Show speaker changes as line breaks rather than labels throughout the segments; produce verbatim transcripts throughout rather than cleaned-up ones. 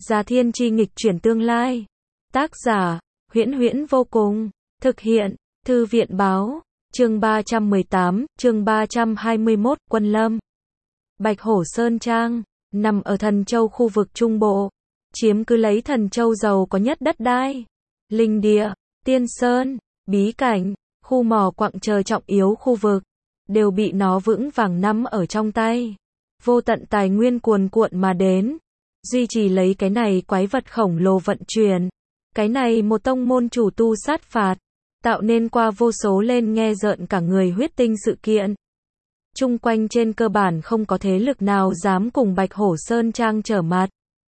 Già Thiên Chi nghịch chuyển tương lai. Tác giả, Huyễn Huyễn vô cùng. Thực hiện, Thư viện báo. Chương ba trăm mười tám, chương ba trăm hai mươi mốt, Quân Lâm. Bạch Hổ Sơn Trang, nằm ở Thần Châu khu vực Trung Bộ, chiếm cứ lấy Thần Châu giàu có nhất đất đai, linh địa, tiên sơn, bí cảnh, khu mỏ quặng chờ trọng yếu khu vực, đều bị nó vững vàng nắm ở trong tay. Vô tận tài nguyên cuồn cuộn mà đến, duy trì lấy cái này quái vật khổng lồ vận chuyển. Cái này một tông môn chủ tu sát phạt, tạo nên qua vô số lên nghe rợn cả người huyết tinh sự kiện. Chung quanh trên cơ bản không có thế lực nào dám cùng Bạch Hổ Sơn Trang trở mặt.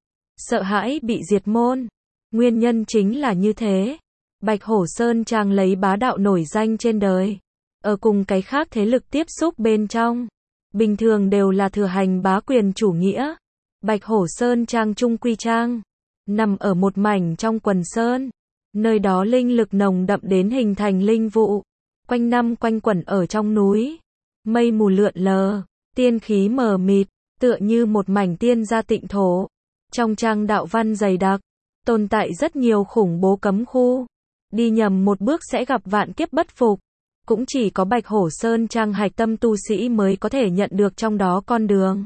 Sợ hãi bị diệt môn. Nguyên nhân chính là như thế. Bạch Hổ Sơn Trang lấy bá đạo nổi danh trên đời. Ở cùng cái khác thế lực tiếp xúc bên trong. Bình thường đều là thừa hành bá quyền chủ nghĩa. Bạch Hổ Sơn Trang Trung Quy Trang. Nằm ở một mảnh trong quần sơn. Nơi đó linh lực nồng đậm đến hình thành linh vụ. Quanh năm quanh quẩn ở trong núi. Mây mù lượn lờ, tiên khí mờ mịt, tựa như một mảnh tiên gia tịnh thổ. Trong trang đạo văn dày đặc, tồn tại rất nhiều khủng bố cấm khu. Đi nhầm một bước sẽ gặp vạn kiếp bất phục. Cũng chỉ có Bạch Hổ Sơn Trang hạch tâm tu sĩ mới có thể nhận được trong đó con đường.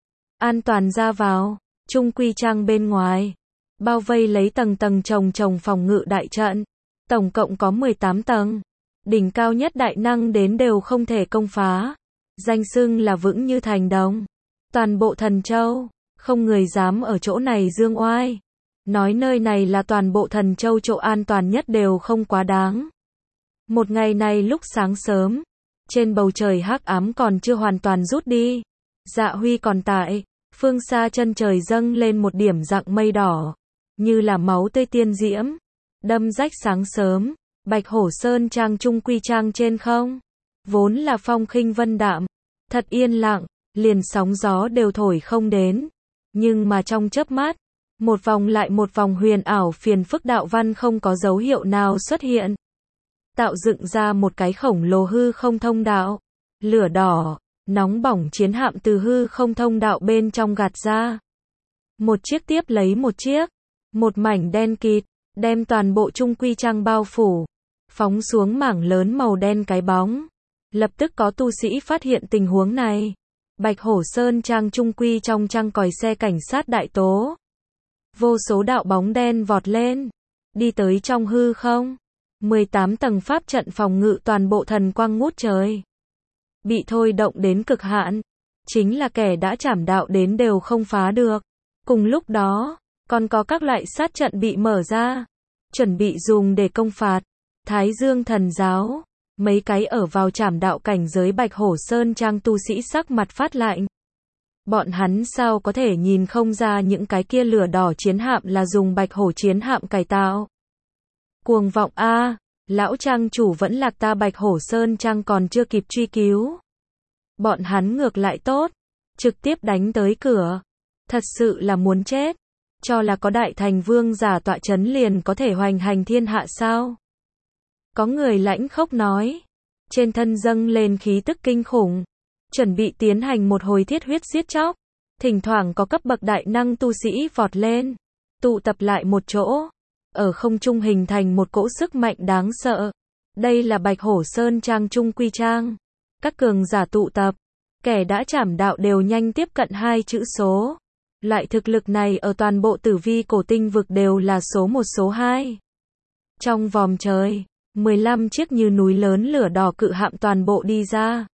An toàn ra vào, Trung Quy Trang bên ngoài. Bao vây lấy tầng tầng chồng chồng phòng ngự đại trận. Tổng cộng có mười tám tầng. Đỉnh cao nhất đại năng đến đều không thể công phá. Danh xưng là vững như thành đồng. Toàn bộ Thần Châu, không người dám ở chỗ này dương oai. Nói nơi này là toàn bộ Thần Châu chỗ an toàn nhất đều không quá đáng. Một ngày này lúc sáng sớm, trên bầu trời hắc ám còn chưa hoàn toàn rút đi. Dạ huy còn tại, phương xa chân trời dâng lên một điểm dạng mây đỏ, như là máu tươi tiên diễm, đâm rách sáng sớm. Bạch Hổ Sơn Trang Trung Quy Trang trên không, vốn là phong khinh vân đạm, thật yên lặng, liền sóng gió đều thổi không đến. Nhưng mà trong chớp mắt, một vòng lại một vòng huyền ảo phiền phức đạo văn không có dấu hiệu nào xuất hiện. Tạo dựng ra một cái khổng lồ hư không thông đạo. Lửa đỏ, nóng bỏng chiến hạm từ hư không thông đạo bên trong gạt ra. Một chiếc tiếp lấy một chiếc, một mảnh đen kịt, đem toàn bộ Trung Quy Trang bao phủ. Phóng xuống mảng lớn màu đen cái bóng. Lập tức có tu sĩ phát hiện tình huống này. Bạch Hổ Sơn Trang Trung Quy trong trang còi xe cảnh sát đại tố. Vô số đạo bóng đen vọt lên. Đi tới trong hư không. mười tám tầng pháp trận phòng ngự toàn bộ thần quang ngút trời. Bị thôi động đến cực hạn. Chính là kẻ đã trảm đạo đến đều không phá được. Cùng lúc đó, còn có các loại sát trận bị mở ra. Chuẩn bị dùng để công phạt. Thái Dương Thần Giáo, mấy cái ở vào trảm đạo cảnh giới Bạch Hổ Sơn Trang tu sĩ sắc mặt phát lạnh. Bọn hắn sao có thể nhìn không ra những cái kia lửa đỏ chiến hạm là dùng Bạch Hổ chiến hạm cải tạo. Cuồng vọng a, lão trang chủ vẫn lạc ta Bạch Hổ Sơn Trang còn chưa kịp truy cứu. Bọn hắn ngược lại tốt, trực tiếp đánh tới cửa. Thật sự là muốn chết, cho là có đại thành vương giả tọa chấn liền có thể hoành hành thiên hạ sao? Có người lãnh khốc nói, trên thân dâng lên khí tức kinh khủng, chuẩn bị tiến hành một hồi thiết huyết giết chóc. Thỉnh thoảng có cấp bậc đại năng tu sĩ vọt lên, tụ tập lại một chỗ, ở không trung hình thành một cỗ sức mạnh đáng sợ. Đây là Bạch Hổ Sơn Trang Trung Quy Trang. Các cường giả tụ tập, kẻ đã trảm đạo đều nhanh tiếp cận hai chữ số. Loại thực lực này ở toàn bộ tử vi cổ tinh vực đều là số một số hai. Trong vòm trời, mười lăm chiếc như núi lớn lửa đỏ cự hạm toàn bộ đi ra.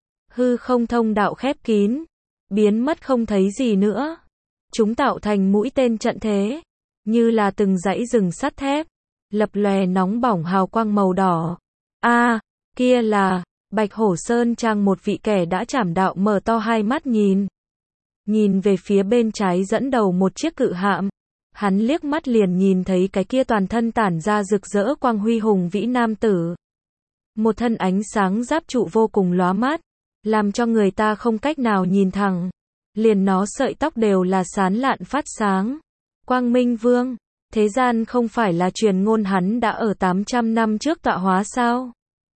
Hư không thông đạo khép kín, biến mất không thấy gì nữa. Chúng tạo thành mũi tên trận thế, như là từng dãy rừng sắt thép, lập lòe nóng bỏng hào quang màu đỏ. A, à, kia là Bạch Hổ Sơn Trang. Một vị kẻ đã trảm đạo mở to hai mắt nhìn. Nhìn về phía bên trái dẫn đầu một chiếc cự hạm. Hắn liếc mắt liền nhìn thấy cái kia toàn thân tản ra rực rỡ quang huy hùng vĩ nam tử. Một thân ánh sáng giáp trụ vô cùng lóa mắt, làm cho người ta không cách nào nhìn thẳng. Liền nó sợi tóc đều là sán lạn phát sáng. Quang Minh Vương, thế gian không phải là truyền ngôn hắn đã ở tám trăm năm trước tọa hóa sao?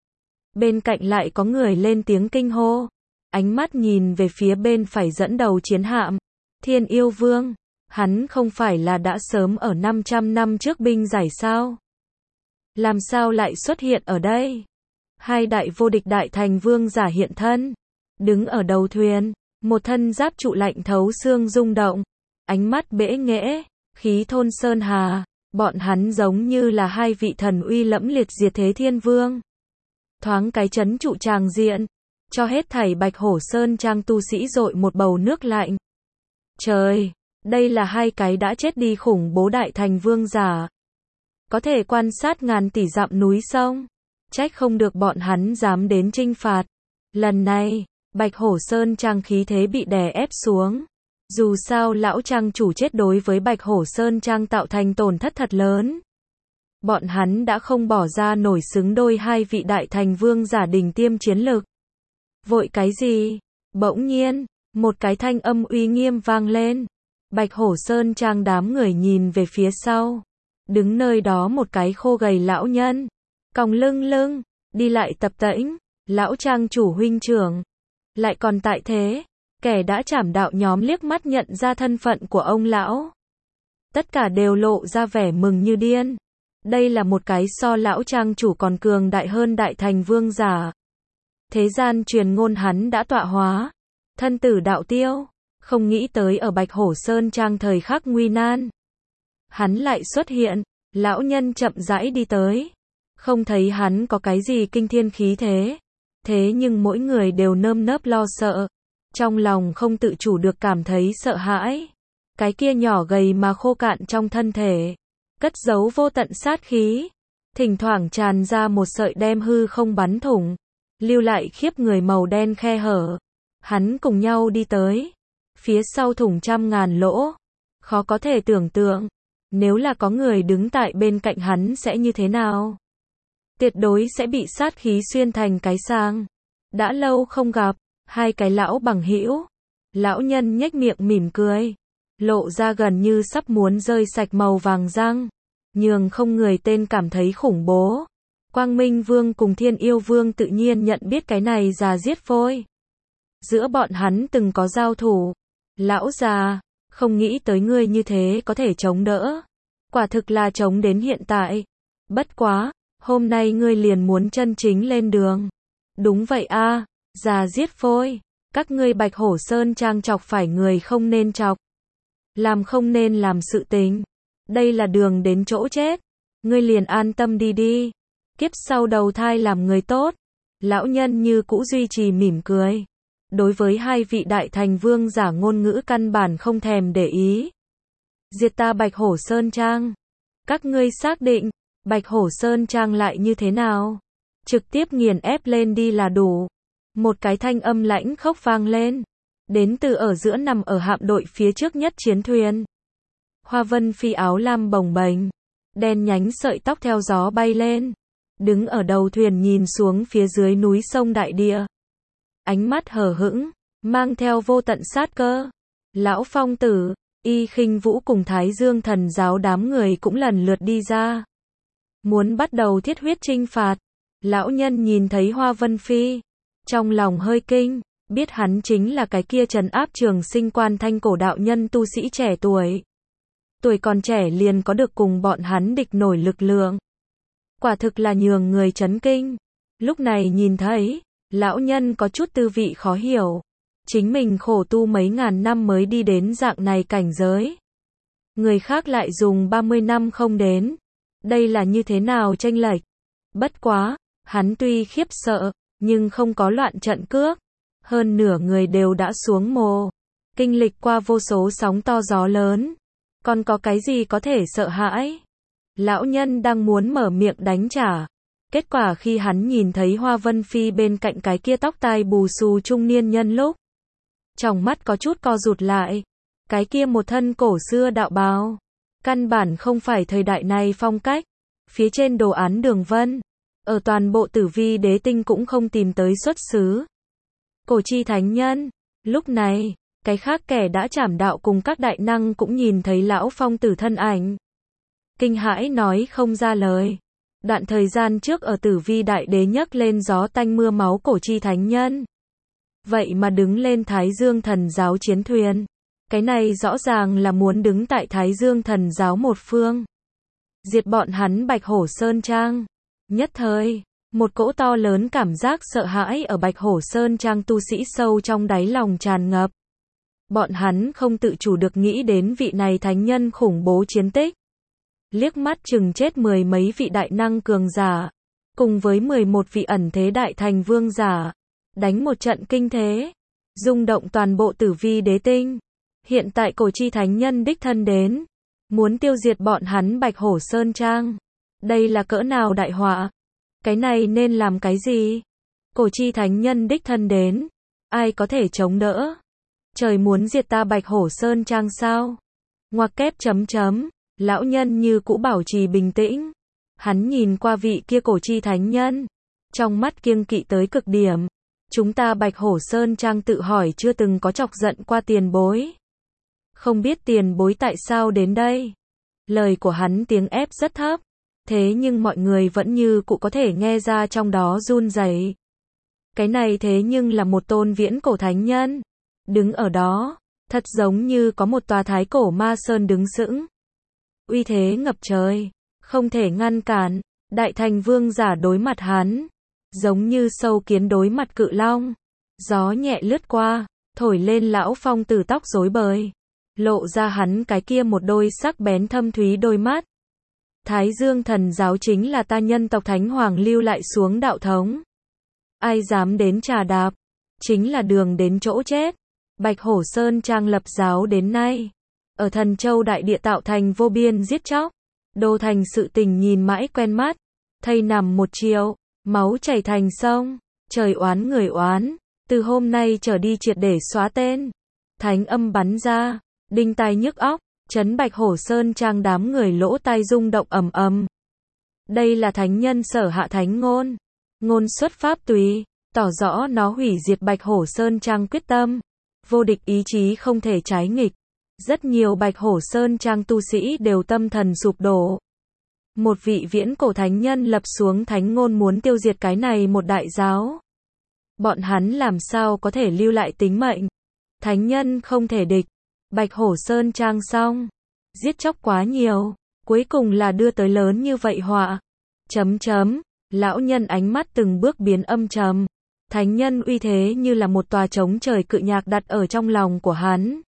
Bên cạnh lại có người lên tiếng kinh hô. Ánh mắt nhìn về phía bên phải dẫn đầu chiến hạm. Thiên Yêu Vương. Hắn không phải là đã sớm ở năm trăm năm trước binh giải sao? Làm sao lại xuất hiện ở đây? Hai đại vô địch đại thành vương giả hiện thân, đứng ở đầu thuyền, một thân giáp trụ lạnh thấu xương rung động, ánh mắt bẽ nghễ, khí thôn sơn hà, bọn hắn giống như là hai vị thần uy lẫm liệt diệt thế thiên vương. Thoáng cái chấn trụ tràng diện, cho hết thảy Bạch Hổ Sơn trang tu sĩ dội một bầu nước lạnh. Trời, đây là hai cái đã chết đi khủng bố đại thành vương giả. Có thể quan sát ngàn tỷ dặm núi sông, trách không được bọn hắn dám đến chinh phạt. Lần này, Bạch Hổ Sơn trang khí thế bị đè ép xuống. Dù sao lão trang chủ chết đối với Bạch Hổ Sơn trang tạo thành tổn thất thật lớn. Bọn hắn đã không bỏ ra nổi xứng đôi hai vị đại thành vương giả đỉnh tiêm chiến lực. Vội cái gì? Bỗng nhiên, một cái thanh âm uy nghiêm vang lên. Bạch Hổ Sơn trang đám người nhìn về phía sau. Đứng nơi đó một cái khô gầy lão nhân. Còng lưng lưng, đi lại tập tễnh. Lão trang chủ huynh trưởng. Lại còn tại thế. Kẻ đã trảm đạo nhóm liếc mắt nhận ra thân phận của ông lão. Tất cả đều lộ ra vẻ mừng như điên. Đây là một cái so lão trang chủ còn cường đại hơn đại thành vương giả. Thế gian truyền ngôn hắn đã tọa hóa. Thân tử đạo tiêu. Không nghĩ tới ở Bạch Hổ Sơn trang thời khắc nguy nan. Hắn lại xuất hiện. Lão nhân chậm rãi đi tới. Không thấy hắn có cái gì kinh thiên khí thế. Thế nhưng mỗi người đều nơm nớp lo sợ. Trong lòng không tự chủ được cảm thấy sợ hãi. Cái kia nhỏ gầy mà khô cạn trong thân thể. Cất giấu vô tận sát khí. Thỉnh thoảng tràn ra một sợi đem hư không bắn thủng. Lưu lại khiếp người màu đen khe hở. Hắn cùng nhau đi tới. Phía sau thủng trăm ngàn lỗ. Khó có thể tưởng tượng. Nếu là có người đứng tại bên cạnh hắn sẽ như thế nào? Tuyệt đối sẽ bị sát khí xuyên thành cái sang. Đã lâu không gặp. Hai cái lão bằng hữu. Lão nhân nhếch miệng mỉm cười. Lộ ra gần như sắp muốn rơi sạch màu vàng răng. Nhường không người tên cảm thấy khủng bố. Quang Minh Vương cùng Thiên Yêu Vương tự nhiên nhận biết cái này già giết phôi. Giữa bọn hắn từng có giao thủ. Lão già, không nghĩ tới ngươi như thế có thể chống đỡ. Quả thực là chống đến hiện tại. Bất quá, hôm nay ngươi liền muốn chân chính lên đường. Đúng vậy a, già giết phôi. Các ngươi Bạch Hổ Sơn trang chọc phải người không nên chọc. Làm không nên làm sự tình. Đây là đường đến chỗ chết. Ngươi liền an tâm đi đi. Kiếp sau đầu thai làm người tốt. Lão nhân như cũ duy trì mỉm cười. Đối với hai vị đại thành vương giả ngôn ngữ căn bản không thèm để ý. Diệt ta Bạch Hổ Sơn trang. Các ngươi xác định, Bạch Hổ Sơn trang lại như thế nào? Trực tiếp nghiền ép lên đi là đủ. Một cái thanh âm lãnh khốc vang lên. Đến từ ở giữa nằm ở hạm đội phía trước nhất chiến thuyền. Hoa Vân Phi áo lam bồng bềnh. Đen nhánh sợi tóc theo gió bay lên. Đứng ở đầu thuyền nhìn xuống phía dưới núi sông đại địa. Ánh mắt hờ hững, mang theo vô tận sát cơ. Lão Phong Tử, Y Khinh Vũ cùng Thái Dương Thần giáo đám người cũng lần lượt đi ra. Muốn bắt đầu thiết huyết chinh phạt. Lão nhân nhìn thấy Hoa Vân Phi. Trong lòng hơi kinh, biết hắn chính là cái kia trấn áp Trường Sinh Quan Thanh cổ đạo nhân tu sĩ trẻ tuổi. Tuổi còn trẻ liền có được cùng bọn hắn địch nổi lực lượng. Quả thực là nhường người chấn kinh. Lúc này nhìn thấy, lão nhân có chút tư vị khó hiểu. Chính mình khổ tu mấy ngàn năm mới đi đến dạng này cảnh giới. Người khác lại dùng ba mươi năm không đến. Đây là như thế nào chênh lệch? Bất quá, hắn tuy khiếp sợ, nhưng không có loạn trận cước. Hơn nửa người đều đã xuống mồ. Kinh lịch qua vô số sóng to gió lớn. Còn có cái gì có thể sợ hãi? Lão nhân đang muốn mở miệng đánh trả. Kết quả khi hắn nhìn thấy Hoa Vân Phi bên cạnh cái kia tóc tai bù xù trung niên nhân lúc. Trong mắt có chút co rụt lại. Cái kia một thân cổ xưa đạo bào. Căn bản không phải thời đại này phong cách. Phía trên đồ án đường vân. Ở toàn bộ Tử Vi đế tinh cũng không tìm tới xuất xứ. Cổ chi thánh nhân. Lúc này, cái khác kẻ đã trảm đạo cùng các đại năng cũng nhìn thấy lão Phong Tử thân ảnh. Kinh hãi nói không ra lời. Đoạn thời gian trước ở Tử Vi đại đế nhấc lên gió tanh mưa máu cổ chi thánh nhân. Vậy mà đứng lên Thái Dương Thần giáo chiến thuyền. Cái này rõ ràng là muốn đứng tại Thái Dương thần giáo một phương. Diệt bọn hắn Bạch Hổ Sơn Trang. Nhất thời, một cỗ to lớn cảm giác sợ hãi ở Bạch Hổ Sơn Trang tu sĩ sâu trong đáy lòng tràn ngập. Bọn hắn không tự chủ được nghĩ đến vị này thánh nhân khủng bố chiến tích. Liếc mắt chừng chết mười mấy vị đại năng cường giả, cùng với mười một vị ẩn thế đại thành vương giả, đánh một trận kinh thế, rung động toàn bộ Tử Vi đế tinh. Hiện tại cổ chi thánh nhân đích thân đến, muốn tiêu diệt bọn hắn Bạch Hổ Sơn Trang. Đây là cỡ nào đại họa? Cái này nên làm cái gì? Cổ chi thánh nhân đích thân đến, ai có thể chống đỡ? Trời muốn diệt ta Bạch Hổ Sơn Trang sao? Ngoặc kép chấm chấm, lão nhân như cũ bảo trì bình tĩnh. Hắn nhìn qua vị kia cổ chi thánh nhân, trong mắt kiêng kỵ tới cực điểm. Chúng ta Bạch Hổ Sơn Trang tự hỏi chưa từng có chọc giận qua tiền bối. Không biết tiền bối tại sao đến đây? Lời của hắn tiếng ép rất thấp, thế nhưng mọi người vẫn như cũ có thể nghe ra trong đó run rẩy. Cái này thế nhưng là một tôn viễn cổ thánh nhân. Đứng ở đó, thật giống như có một tòa thái cổ ma sơn đứng sững. Uy thế ngập trời, không thể ngăn cản. Đại thành vương giả đối mặt hắn, giống như sâu kiến đối mặt cự long. Gió nhẹ lướt qua, thổi lên lão phong tử tóc rối bời, lộ ra hắn cái kia một đôi sắc bén thâm thúy đôi mắt. Thái Dương thần giáo chính là ta nhân tộc Thánh Hoàng lưu lại xuống đạo thống. Ai dám đến trà đạp, chính là đường đến chỗ chết. Bạch Hổ Sơn Trang lập giáo đến nay, ở Thần Châu đại địa tạo thành vô biên giết chóc. Đô thành sự tình nhìn mãi quen mắt, thây nằm một triệu, máu chảy thành sông, trời oán người oán, từ hôm nay trở đi triệt để xóa tên. Thánh âm bắn ra, đinh tai nhức óc, chấn Bạch Hổ Sơn Trang đám người lỗ tai rung động ầm ầm. Đây là thánh nhân sở hạ thánh ngôn, ngôn xuất pháp tùy, tỏ rõ nó hủy diệt Bạch Hổ Sơn Trang quyết tâm, vô địch ý chí không thể trái nghịch. Rất nhiều Bạch Hổ Sơn Trang tu sĩ đều tâm thần sụp đổ. Một vị viễn cổ thánh nhân lập xuống thánh ngôn muốn tiêu diệt cái này một đại giáo. Bọn hắn làm sao có thể lưu lại tính mệnh? Thánh nhân không thể địch. Bạch Hổ Sơn Trang xong, giết chóc quá nhiều, cuối cùng là đưa tới lớn như vậy họa. Chấm chấm, lão nhân ánh mắt từng bước biến âm trầm. Thánh nhân uy thế như là một tòa trống trời cự nhạc đặt ở trong lòng của hắn,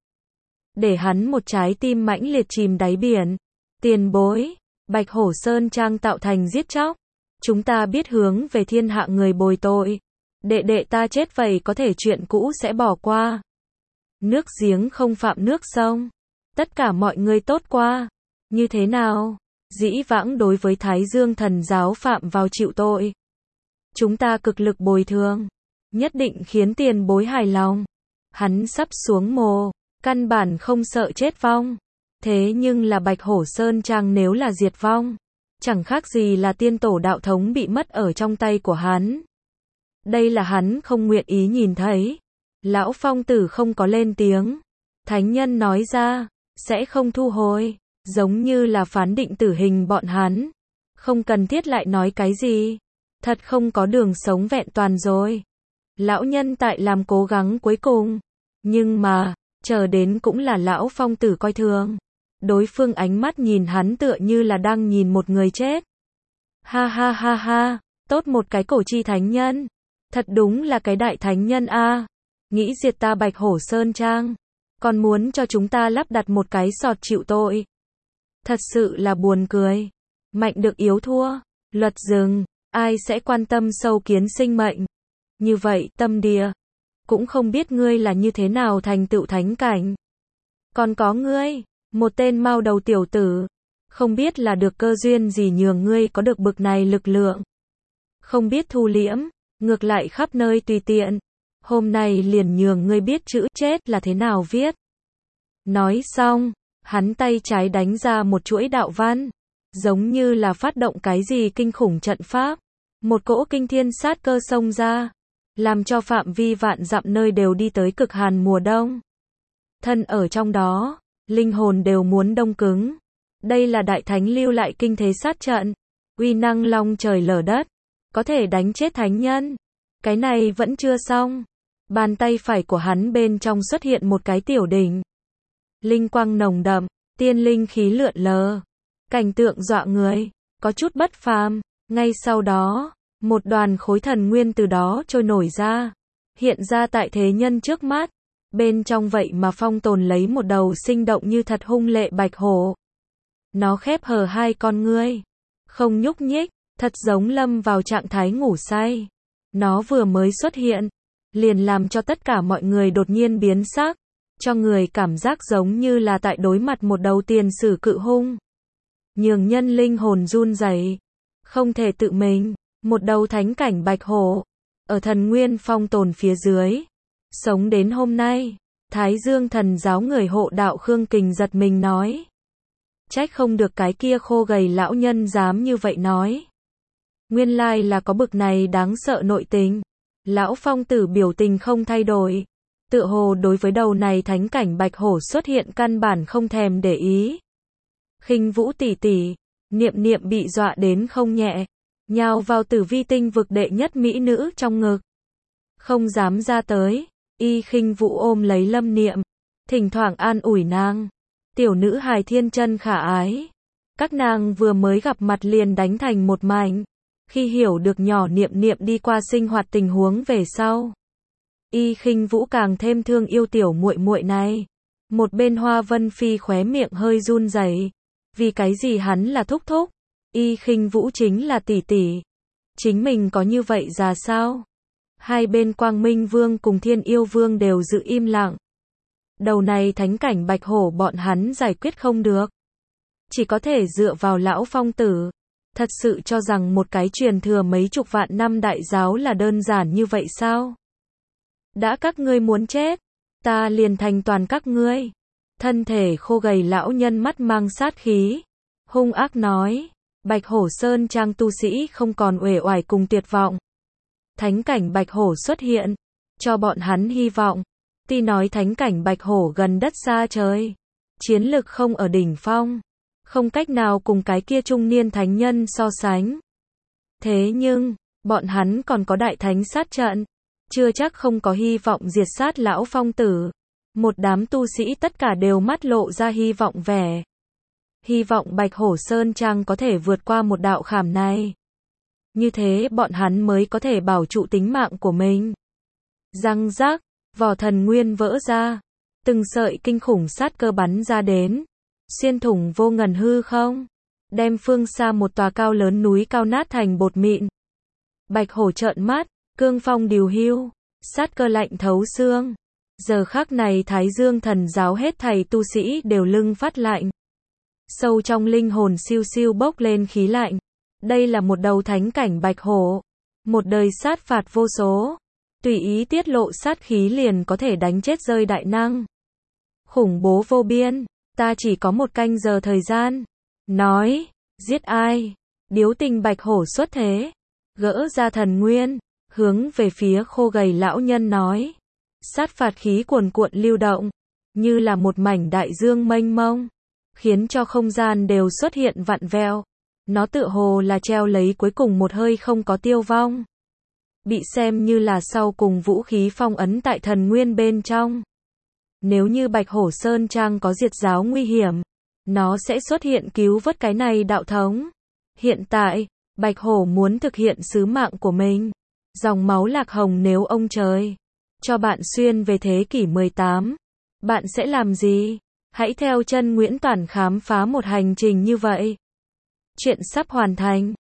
để hắn một trái tim mãnh liệt chìm đáy biển. Tiền bối, Bạch Hổ Sơn Trang tạo thành giết chóc, chúng ta biết hướng về thiên hạ người bồi tội. Đệ đệ ta chết vậy có thể chuyện cũ sẽ bỏ qua. Nước giếng không phạm nước sông, tất cả mọi người tốt qua. Như thế nào? Dĩ vãng đối với Thái Dương thần giáo phạm vào chịu tội, chúng ta cực lực bồi thường, nhất định khiến tiền bối hài lòng. Hắn sắp xuống mồ, căn bản không sợ chết vong. Thế nhưng là Bạch Hổ Sơn Trang nếu là diệt vong, chẳng khác gì là tiên tổ đạo thống bị mất ở trong tay của hắn. Đây là hắn không nguyện ý nhìn thấy. Lão phong tử không có lên tiếng. Thánh nhân nói ra, sẽ không thu hồi, giống như là phán định tử hình bọn hắn. Không cần thiết lại nói cái gì. Thật không có đường sống vẹn toàn rồi. Lão nhân tại làm cố gắng cuối cùng. Nhưng mà, chờ đến cũng là lão phong tử coi thường. Đối phương ánh mắt nhìn hắn tựa như là đang nhìn một người chết. Ha ha ha ha, tốt một cái cổ chi thánh nhân. Thật đúng là cái đại thánh nhân a. Nghĩ diệt ta Bạch Hổ Sơn Trang, còn muốn cho chúng ta lắp đặt một cái sọt chịu tội. Thật sự là buồn cười. Mạnh được yếu thua, luật rừng, ai sẽ quan tâm sâu kiến sinh mệnh. Như vậy, tâm địa, cũng không biết ngươi là như thế nào thành tựu thánh cảnh. Còn có ngươi, một tên mao đầu tiểu tử, không biết là được cơ duyên gì nhường ngươi có được bực này lực lượng. Không biết thu liễm, ngược lại khắp nơi tùy tiện. Hôm nay liền nhường ngươi biết chữ chết là thế nào viết. Nói xong, hắn tay trái đánh ra một chuỗi đạo văn, giống như là phát động cái gì kinh khủng trận pháp. Một cỗ kinh thiên sát cơ xông ra, làm cho phạm vi vạn dặm nơi đều đi tới cực hàn mùa đông. Thân ở trong đó, linh hồn đều muốn đông cứng. Đây là đại thánh lưu lại kinh thế sát trận, uy năng long trời lở đất, có thể đánh chết thánh nhân. Cái này vẫn chưa xong. Bàn tay phải của hắn bên trong xuất hiện một cái tiểu đỉnh. linh quang nồng đậm, tiên linh khí lượn lờ. Cảnh tượng dọa người, có chút bất phàm. Ngay sau đó, một đoàn khối thần nguyên từ đó trôi nổi ra, hiện ra tại thế nhân trước mắt. Bên trong vậy mà phong tồn lấy một đầu sinh động như thật hung lệ bạch hổ. Nó khép hờ hai con ngươi, không nhúc nhích, thật giống lâm vào trạng thái ngủ say. Nó vừa mới xuất hiện, liền làm cho tất cả mọi người đột nhiên biến sắc, cho người cảm giác giống như là tại đối mặt một đầu tiền sử cự hung. Nhường nhân linh hồn run rẩy, không thể tự mình, một đầu thánh cảnh bạch hổ, ở thần nguyên phong tồn phía dưới, sống đến hôm nay. Thái Dương thần giáo người hộ đạo Khương Kình giật mình nói. Trách không được cái kia khô gầy lão nhân dám như vậy nói. Nguyên lai là có bực này đáng sợ nội tình. Lão phong tử biểu tình không thay đổi, tựa hồ đối với đầu này thánh cảnh bạch hổ xuất hiện căn bản không thèm để ý. Khinh Vũ tỷ tỷ, Niệm Niệm bị dọa đến không nhẹ, nhào vào Tử Vi tinh vực đệ nhất mỹ nữ trong ngực, không dám ra tới. Y Khinh Vũ ôm lấy Lâm Niệm, thỉnh thoảng an ủi nàng. Tiểu nữ hài thiên chân khả ái, các nàng vừa mới gặp mặt liền đánh thành một mảnh. Khi hiểu được nhỏ Niệm Niệm đi qua sinh hoạt tình huống về sau, Y Khinh Vũ càng thêm thương yêu tiểu muội muội này. Một bên Hoa Vân Phi khóe miệng hơi run rẩy, vì cái gì hắn là thúc thúc, Y Khinh Vũ chính là tỷ tỷ, chính mình có như vậy ra sao? Hai bên Quang Minh Vương cùng Thiên Yêu Vương đều giữ im lặng. Đầu này thánh cảnh bạch hổ bọn hắn giải quyết không được, chỉ có thể dựa vào lão phong tử. Thật sự cho rằng một cái truyền thừa mấy chục vạn năm đại giáo là đơn giản như vậy sao? Đã các ngươi muốn chết, ta liền thành toàn các ngươi. Thân thể khô gầy lão nhân mắt mang sát khí, hung ác nói. Bạch Hổ Sơn Trang tu sĩ không còn uể oải cùng tuyệt vọng. Thánh cảnh bạch hổ xuất hiện, cho bọn hắn hy vọng. Tuy nói thánh cảnh bạch hổ gần đất xa trời, chiến lực không ở đỉnh phong, không cách nào cùng cái kia trung niên thánh nhân so sánh. Thế nhưng, bọn hắn còn có đại thánh sát trận, chưa chắc không có hy vọng diệt sát lão phong tử. Một đám tu sĩ tất cả đều mắt lộ ra hy vọng vẻ. Hy vọng Bạch Hổ Sơn Trang có thể vượt qua một đạo khảm này. Như thế bọn hắn mới có thể bảo trụ tính mạng của mình. Răng rác, vỏ thần nguyên vỡ ra, từng sợi kinh khủng sát cơ bắn ra đến, xuyên thủng vô ngần hư không, đem phương xa một tòa cao lớn núi cao nát thành bột mịn. Bạch hổ trợn mắt, cương phong điều hưu, sát cơ lạnh thấu xương. Giờ khắc này Thái Dương thần giáo hết thảy tu sĩ đều lưng phát lạnh. Sâu trong linh hồn siêu siêu bốc lên khí lạnh. Đây là một đầu thánh cảnh bạch hổ, một đời sát phạt vô số, tùy ý tiết lộ sát khí liền có thể đánh chết rơi đại năng. Khủng bố vô biên, ta chỉ có một canh giờ thời gian. Nói, giết ai? Điếu tình bạch hổ xuất thế, gỡ ra thần nguyên, hướng về phía khô gầy lão nhân nói. Sát phạt khí cuồn cuộn lưu động, như là một mảnh đại dương mênh mông, khiến cho không gian đều xuất hiện vặn vẹo. Nó tựa hồ là treo lấy cuối cùng một hơi không có tiêu vong, bị xem như là sau cùng vũ khí phong ấn tại thần nguyên bên trong. Nếu như Bạch Hổ Sơn Trang có diệt giáo nguy hiểm, nó sẽ xuất hiện cứu vớt cái này đạo thống. Hiện tại, Bạch Hổ muốn thực hiện sứ mạng của mình. Dòng máu lạc hồng, nếu ông trời cho bạn xuyên về thế kỷ mười tám, bạn sẽ làm gì? Hãy theo chân Nguyễn Toản khám phá một hành trình như vậy. Chuyện sắp hoàn thành.